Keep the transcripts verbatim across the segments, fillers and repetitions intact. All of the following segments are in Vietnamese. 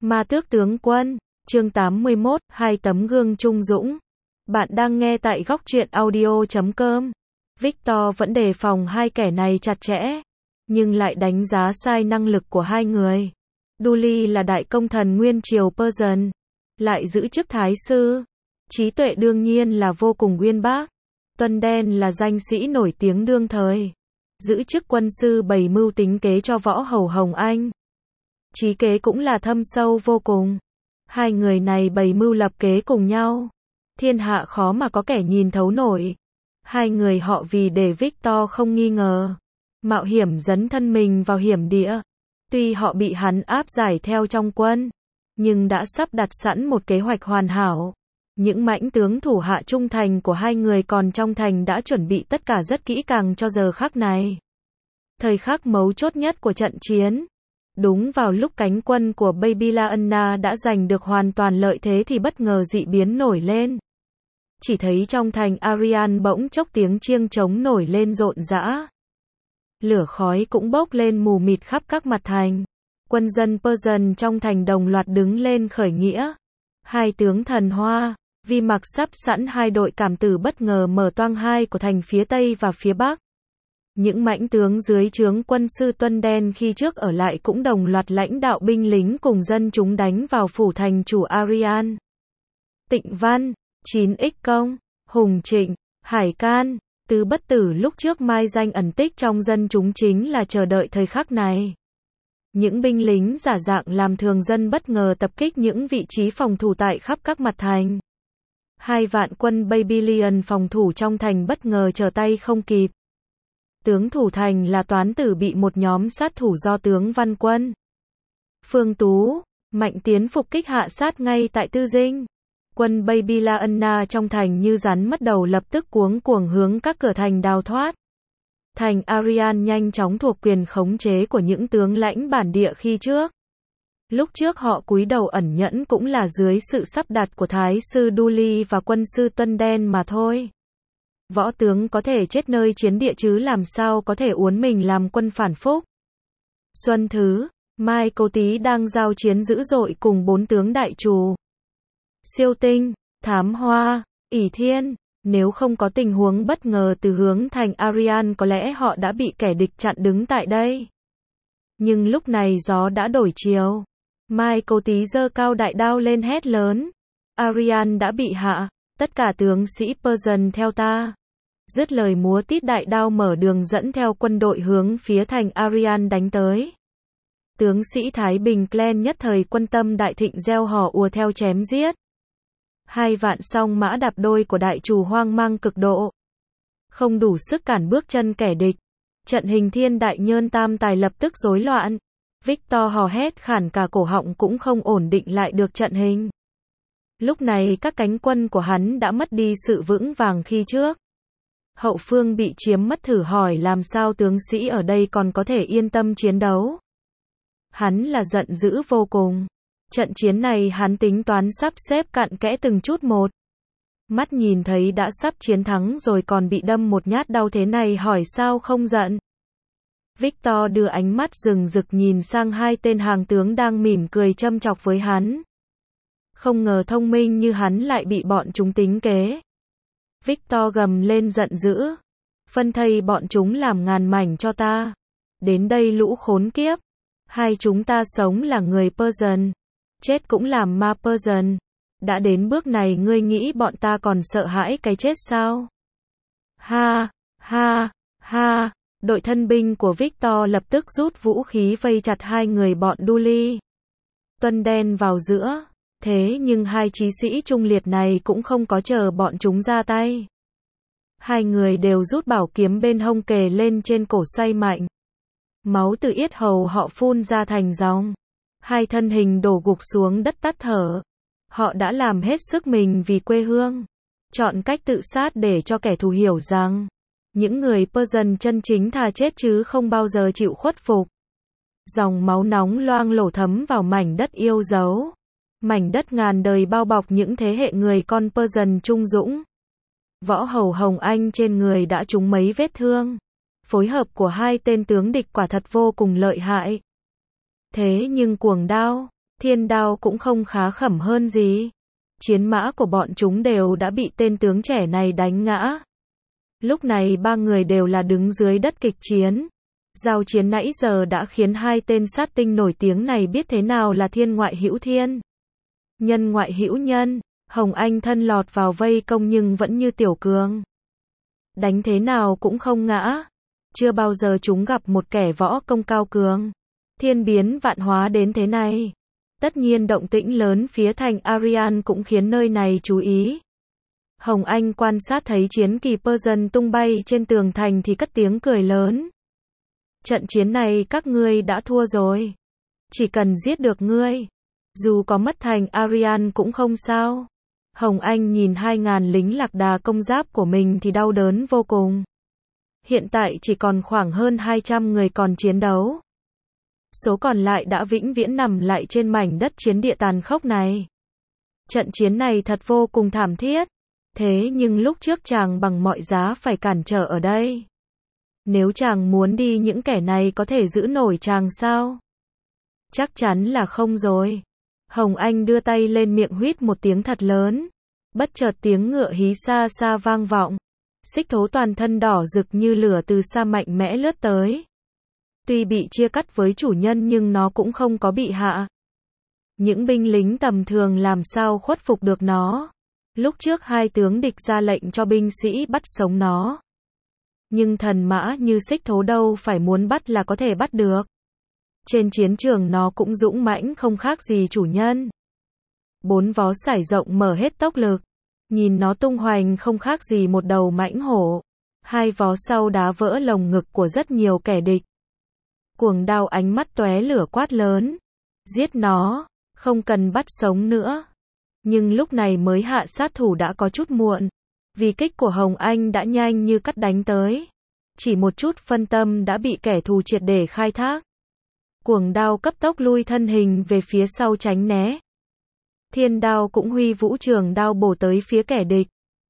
Ma Tước tướng quân, chương tám mươi mốt, hai tấm gương trung dũng. Bạn đang nghe tại góc truyện audio chấm com. Victor vẫn đề phòng hai kẻ này chặt chẽ, nhưng lại đánh giá sai năng lực của hai người. Dudley là đại công thần nguyên triều Persian, lại giữ chức thái sư. Trí tuệ đương nhiên là vô cùng uyên bác. Tuân là danh sĩ nổi tiếng đương thời, giữ chức quân sư bày mưu tính kế cho võ hầu Hồng Anh. Trí kế cũng là thâm sâu vô cùng. Hai người này bày mưu lập kế cùng nhau, thiên hạ khó mà có kẻ nhìn thấu nổi. Hai người họ vì để Victor không nghi ngờ, mạo hiểm dấn thân mình vào hiểm địa. Tuy họ bị hắn áp giải theo trong quân, nhưng đã sắp đặt sẵn một kế hoạch hoàn hảo. Những mãnh tướng thủ hạ trung thành của hai người còn trong thành đã chuẩn bị tất cả rất kỹ càng cho giờ khắc này. Thời khắc mấu chốt nhất của trận chiến, đúng vào lúc cánh quân của Babylonia đã giành được hoàn toàn lợi thế thì bất ngờ dị biến nổi lên. Chỉ thấy trong thành Arian bỗng chốc tiếng chiêng trống nổi lên rộn rã. Lửa khói cũng bốc lên mù mịt khắp các mặt thành. Quân dân Persian trong thành đồng loạt đứng lên khởi nghĩa. Hai tướng thần hoa, Vi mặc sắp sẵn hai đội cảm tử bất ngờ mở toang hai của thành phía Tây và phía Bắc. Những mãnh tướng dưới trướng quân sư Tuân khi trước ở lại cũng đồng loạt lãnh đạo binh lính cùng dân chúng đánh vào phủ thành chủ Arian. Tịnh Văn, chín ích Công, Hùng Trịnh, Hải Can, Tứ Bất Tử lúc trước mai danh ẩn tích trong dân chúng chính là chờ đợi thời khắc này. Những binh lính giả dạng làm thường dân bất ngờ tập kích những vị trí phòng thủ tại khắp các mặt thành. Hai vạn quân Babylon phòng thủ trong thành bất ngờ trở tay không kịp. Tướng thủ thành là Toán Tử bị một nhóm sát thủ do tướng Văn Quân, Phương Tú, Mạnh Tiến phục kích hạ sát ngay tại Tư Dinh. Quân Babylonia trong thành như rắn mất đầu lập tức cuống cuồng hướng các cửa thành đào thoát. Thành Arian nhanh chóng thuộc quyền khống chế của những tướng lãnh bản địa khi trước. Lúc trước họ cúi đầu ẩn nhẫn cũng là dưới sự sắp đặt của Thái sư Dudley và quân sư Tuân mà thôi. Võ tướng có thể chết nơi chiến địa chứ làm sao có thể uốn mình làm quân phản phúc. Xuân Thứ, Mai Câu Tý đang giao chiến dữ dội cùng bốn tướng đại trù. Siêu Tinh, Thám Hoa, ỷ Thiên. Nếu không có tình huống bất ngờ từ hướng thành Arian có lẽ họ đã bị kẻ địch chặn đứng tại đây. Nhưng lúc này gió đã đổi chiều. Mai Câu Tý giơ cao đại đao lên hét lớn. Arian đã bị hạ, tất cả tướng sĩ Persian theo ta. Dứt lời múa tít đại đao mở đường dẫn theo quân đội hướng phía thành Arian đánh tới. Tướng sĩ Thái Bình Clan nhất thời quân tâm đại thịnh gieo hò ùa theo chém giết. Hai vạn song mã đạp đôi của đại trù hoang mang cực độ, không đủ sức cản bước chân kẻ địch. Trận hình thiên đại nhơn tam tài lập tức rối loạn. Victor hò hét khản cả cổ họng cũng không ổn định lại được trận hình. Lúc này các cánh quân của hắn đã mất đi sự vững vàng khi trước. Hậu phương bị chiếm mất thử hỏi làm sao tướng sĩ ở đây còn có thể yên tâm chiến đấu. Hắn là giận dữ vô cùng. Trận chiến này hắn tính toán sắp xếp cặn kẽ từng chút một. Mắt nhìn thấy đã sắp chiến thắng rồi còn bị đâm một nhát đau thế này hỏi sao không giận. Victor đưa ánh mắt rừng rực nhìn sang hai tên hàng tướng đang mỉm cười châm chọc với hắn. Không ngờ thông minh như hắn lại bị bọn chúng tính kế. Victor gầm lên giận dữ. Phân thây bọn chúng làm ngàn mảnh cho ta. Đến đây lũ khốn kiếp. Hai chúng ta sống là người Persian, chết cũng làm ma Persian. Đã đến bước này ngươi nghĩ bọn ta còn sợ hãi cái chết sao? Ha, ha, ha. Đội thân binh của Victor lập tức rút vũ khí vây chặt hai người bọn Dudley, Tuân vào giữa. Thế nhưng hai chí sĩ trung liệt này cũng không có chờ bọn chúng ra tay. Hai người đều rút bảo kiếm bên hông kề lên trên cổ xoay mạnh. Máu từ yết hầu họ phun ra thành dòng. Hai thân hình đổ gục xuống đất tắt thở. Họ đã làm hết sức mình vì quê hương. Chọn cách tự sát để cho kẻ thù hiểu rằng những người Persian chân chính thà chết chứ không bao giờ chịu khuất phục. Dòng máu nóng loang lổ thấm vào mảnh đất yêu dấu. Mảnh đất ngàn đời bao bọc những thế hệ người con Persian trung dũng. Võ hầu Hồng Anh trên người đã trúng mấy vết thương. Phối hợp của hai tên tướng địch quả thật vô cùng lợi hại. Thế nhưng cuồng đao, Thiên Đao cũng không khá khẩm hơn gì. Chiến mã của bọn chúng đều đã bị tên tướng trẻ này đánh ngã. Lúc này ba người đều là đứng dưới đất kịch chiến. Giao chiến nãy giờ đã khiến hai tên sát tinh nổi tiếng này biết thế nào là thiên ngoại hữu thiên, nhân ngoại hữu nhân. Hồng Anh thân lọt vào vây công nhưng vẫn như tiểu cường. Đánh thế nào cũng không ngã. Chưa bao giờ chúng gặp một kẻ võ công cao cường, thiên biến vạn hóa đến thế này. Tất nhiên động tĩnh lớn phía thành Arian cũng khiến nơi này chú ý. Hồng Anh quan sát thấy chiến kỳ Persian tung bay trên tường thành thì cất tiếng cười lớn. Trận chiến này các ngươi đã thua rồi. Chỉ cần giết được ngươi, dù có mất thành Arian cũng không sao. Hồng Anh nhìn hai ngàn lính lạc đà công giáp của mình thì đau đớn vô cùng. Hiện tại chỉ còn khoảng hơn hai trăm người còn chiến đấu. Số còn lại đã vĩnh viễn nằm lại trên mảnh đất chiến địa tàn khốc này. Trận chiến này thật vô cùng thảm thiết. Thế nhưng lúc trước chàng bằng mọi giá phải cản trở ở đây. Nếu chàng muốn đi những kẻ này có thể giữ nổi chàng sao? Chắc chắn là không rồi. Hồng Anh đưa tay lên miệng huýt một tiếng thật lớn. Bất chợt tiếng ngựa hí xa xa vang vọng. Xích Thố toàn thân đỏ rực như lửa từ xa mạnh mẽ lướt tới. Tuy bị chia cắt với chủ nhân nhưng nó cũng không có bị hạ. Những binh lính tầm thường làm sao khuất phục được nó. Lúc trước hai tướng địch ra lệnh cho binh sĩ bắt sống nó. Nhưng thần mã như Xích Thố đâu phải muốn bắt là có thể bắt được. Trên chiến trường nó cũng dũng mãnh không khác gì chủ nhân. Bốn vó sải rộng mở hết tốc lực. Nhìn nó tung hoành không khác gì một đầu mãnh hổ. Hai vó sau đá vỡ lồng ngực của rất nhiều kẻ địch. Cuồng Đao ánh mắt tóe lửa quát lớn. Giết nó, không cần bắt sống nữa. Nhưng lúc này mới hạ sát thủ đã có chút muộn. Vì kích của Hồng Anh đã nhanh như cắt đánh tới. Chỉ một chút phân tâm đã bị kẻ thù triệt để khai thác. Cuồng Đao cấp tốc lui thân hình về phía sau tránh né. Thiên Đao cũng huy vũ trường đao bổ tới phía kẻ địch.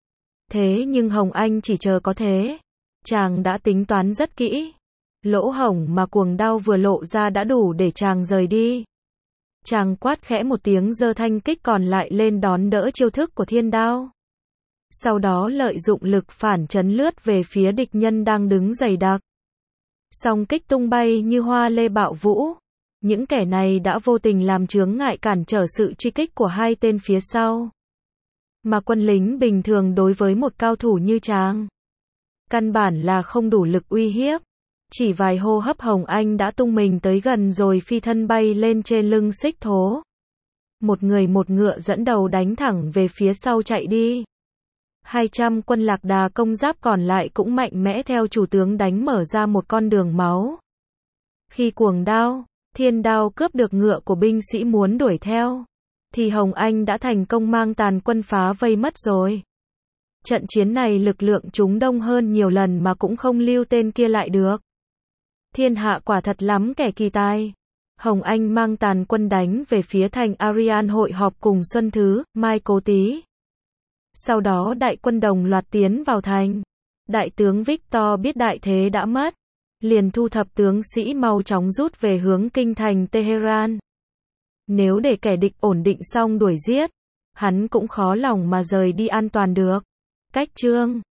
Thế nhưng Hồng Anh chỉ chờ có thế. Chàng đã tính toán rất kỹ. Lỗ hổng mà Cuồng Đao vừa lộ ra đã đủ để chàng rời đi. Chàng quát khẽ một tiếng giơ thanh kích còn lại lên đón đỡ chiêu thức của Thiên Đao. Sau đó lợi dụng lực phản chấn lướt về phía địch nhân đang đứng dày đặc. Song kích tung bay như hoa lê bạo vũ. Những kẻ này đã vô tình làm chướng ngại cản trở sự truy kích của hai tên phía sau. Mà quân lính bình thường đối với một cao thủ như chàng, căn bản là không đủ lực uy hiếp. Chỉ vài hô hấp Hồng Anh đã tung mình tới gần rồi phi thân bay lên trên lưng Xích Thố. Một người một ngựa dẫn đầu đánh thẳng về phía sau chạy đi. Hai trăm quân lạc đà công giáp còn lại cũng mạnh mẽ theo chủ tướng đánh mở ra một con đường máu. Khi Cuồng Đao, Thiên Đao cướp được ngựa của binh sĩ muốn đuổi theo, thì Hồng Anh đã thành công mang tàn quân phá vây mất rồi. Trận chiến này lực lượng chúng đông hơn nhiều lần mà cũng không lưu tên kia lại được. Thiên hạ quả thật lắm kẻ kỳ tài. Hồng Anh mang tàn quân đánh về phía thành Arian hội họp cùng Xuân Thứ, Mai Cố Tý. Sau đó đại quân đồng loạt tiến vào thành. Đại tướng Victor biết đại thế đã mất, liền thu thập tướng sĩ mau chóng rút về hướng kinh thành Tehran. Nếu để kẻ địch ổn định xong đuổi giết, hắn cũng khó lòng mà rời đi an toàn được. Cách chương